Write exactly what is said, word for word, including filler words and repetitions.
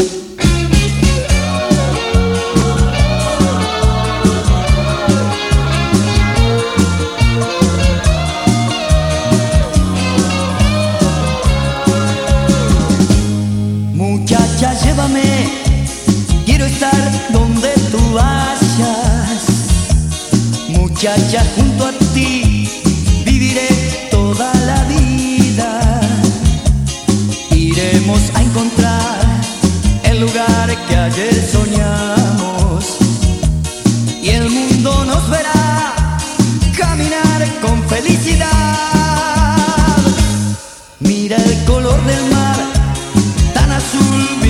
Muchacha, llévame, quiero estar donde tú vayas. Muchacha, junto a ti viviré toda la vida. Iremos a encontrar el lugar que ayer soñamos, y el mundo nos verá caminar con felicidad. Mira el color del mar, tan azul